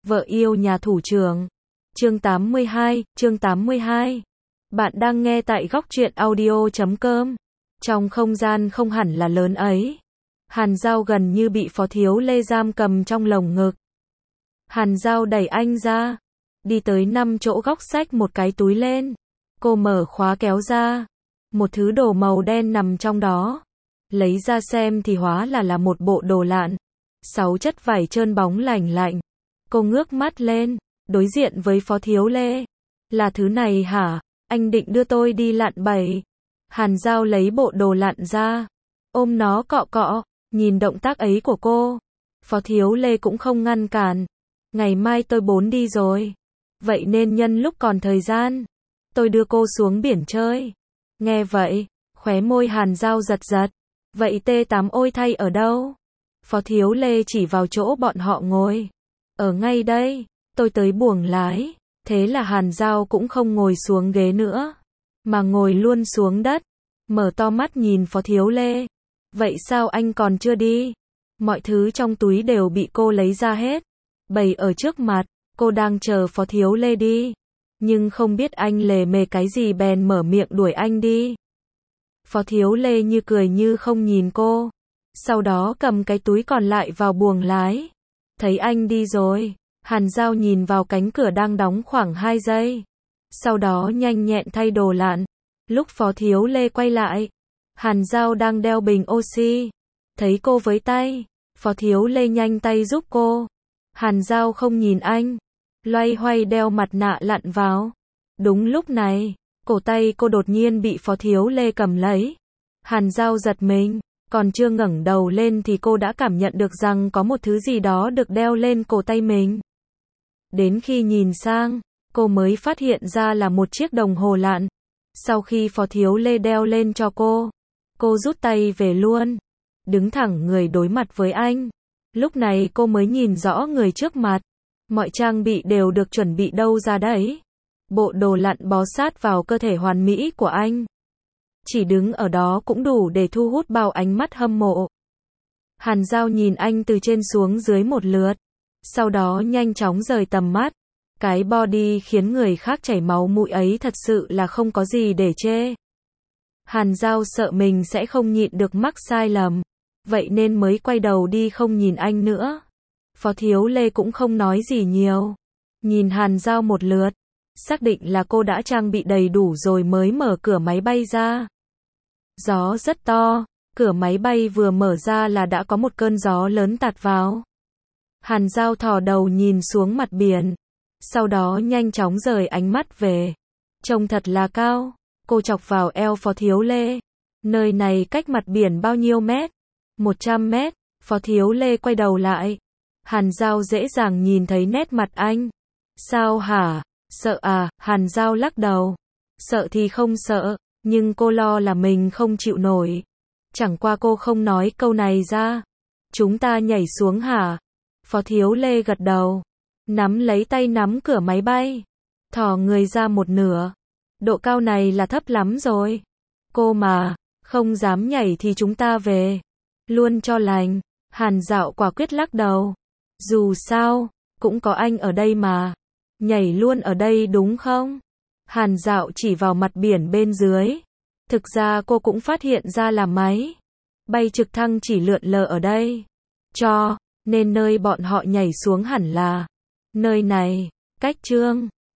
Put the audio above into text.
Vợ yêu nhà thủ trưởng. Chương 82. Bạn đang nghe tại góc truyện audio.com. Trong không gian không hẳn là lớn ấy, Hàn Dao gần như bị Phó Thiếu Lê giam cầm trong lồng ngực. Hàn Dao đẩy anh ra, đi tới 5 chỗ góc xách một cái túi lên. Cô mở khóa kéo ra, một thứ đồ màu đen nằm trong đó. Lấy ra xem thì hóa là một bộ đồ lặn. 6 chất vải trơn bóng lành lạnh. Cô ngước mắt lên, đối diện với Phó Thiếu Lê. Là thứ này hả? Anh định đưa tôi đi lặn bẫy. Hàn Dao lấy bộ đồ lặn ra, ôm nó cọ cọ, nhìn động tác ấy của cô. Phó Thiếu Lê cũng không ngăn cản. Ngày mai tôi đi rồi. Vậy nên nhân lúc còn thời gian, tôi đưa cô xuống biển chơi. Nghe vậy, khóe môi Hàn Dao giật giật. Vậy T8 ôi thay ở đâu? Phó Thiếu Lê chỉ vào chỗ bọn họ ngồi. Ở ngay đây, tôi tới buồng lái. Thế là Hàn Dao cũng không ngồi xuống ghế nữa, mà ngồi luôn xuống đất, mở to mắt nhìn Phó Thiếu Lê. Vậy sao anh còn chưa đi? Mọi thứ trong túi đều bị cô lấy ra hết, bày ở trước mặt. Cô đang chờ Phó Thiếu Lê đi, nhưng không biết anh lề mề cái gì bèn mở miệng đuổi anh đi. Phó Thiếu Lê như cười như không nhìn cô, sau đó cầm cái túi còn lại vào buồng lái. Thấy anh đi rồi, Hàn Dao nhìn vào cánh cửa đang đóng khoảng 2 giây. Sau đó nhanh nhẹn thay đồ lặn. Lúc Phó Thiếu Lê quay lại, Hàn Dao đang đeo bình oxy. Thấy cô với tay, Phó Thiếu Lê nhanh tay giúp cô. Hàn Dao không nhìn anh, loay hoay đeo mặt nạ lặn vào. Đúng lúc này, cổ tay cô đột nhiên bị Phó Thiếu Lê cầm lấy. Hàn Dao giật mình, còn chưa ngẩng đầu lên thì cô đã cảm nhận được rằng có một thứ gì đó được đeo lên cổ tay mình. Đến khi nhìn sang, cô mới phát hiện ra là một chiếc đồng hồ lặn. Sau khi Phó Thiếu Lê đeo lên cho cô rút tay về luôn, đứng thẳng người đối mặt với anh. Lúc này cô mới nhìn rõ người trước mặt. Mọi trang bị đều được chuẩn bị đâu ra đấy. Bộ đồ lặn bó sát vào cơ thể hoàn mỹ của anh. Chỉ đứng ở đó cũng đủ để thu hút bao ánh mắt hâm mộ. Hàn Dao nhìn anh từ trên xuống dưới một lượt, sau đó nhanh chóng rời tầm mắt. Cái body khiến người khác chảy máu mũi ấy thật sự là không có gì để chê. Hàn Dao sợ mình sẽ không nhịn được mắc sai lầm, vậy nên mới quay đầu đi không nhìn anh nữa. Phó Thiếu Lê cũng không nói gì nhiều, nhìn Hàn Dao một lượt, xác định là cô đã trang bị đầy đủ rồi mới mở cửa máy bay ra. Gió rất to, cửa máy bay vừa mở ra là đã có một cơn gió lớn tạt vào. Hàn Dao thò đầu nhìn xuống mặt biển, sau đó nhanh chóng rời ánh mắt về. Trông thật là cao. Cô chọc vào eo Phó Thiếu Lê. Nơi này cách mặt biển bao nhiêu mét? 100 mét. Phó Thiếu Lê quay đầu lại. Hàn Dao dễ dàng nhìn thấy nét mặt anh. Sao hả? Sợ à? Hàn Dao lắc đầu. Sợ thì không sợ, nhưng cô lo là mình không chịu nổi. Chẳng qua cô không nói câu này ra. Chúng ta nhảy xuống hả? Phó Thiếu Lê gật đầu, nắm lấy tay nắm cửa máy bay, thò người ra một nửa. Độ cao này là thấp lắm rồi. Cô mà không dám nhảy thì chúng ta về luôn cho lành. Hàn Dao quả quyết lắc đầu. Dù sao cũng có anh ở đây mà. Nhảy luôn ở đây đúng không? Hàn Dao chỉ vào mặt biển bên dưới. Thực ra cô cũng phát hiện ra là máy bay trực thăng chỉ lượn lờ ở đây, cho nên nơi bọn họ nhảy xuống hẳn là nơi này. Cách Trương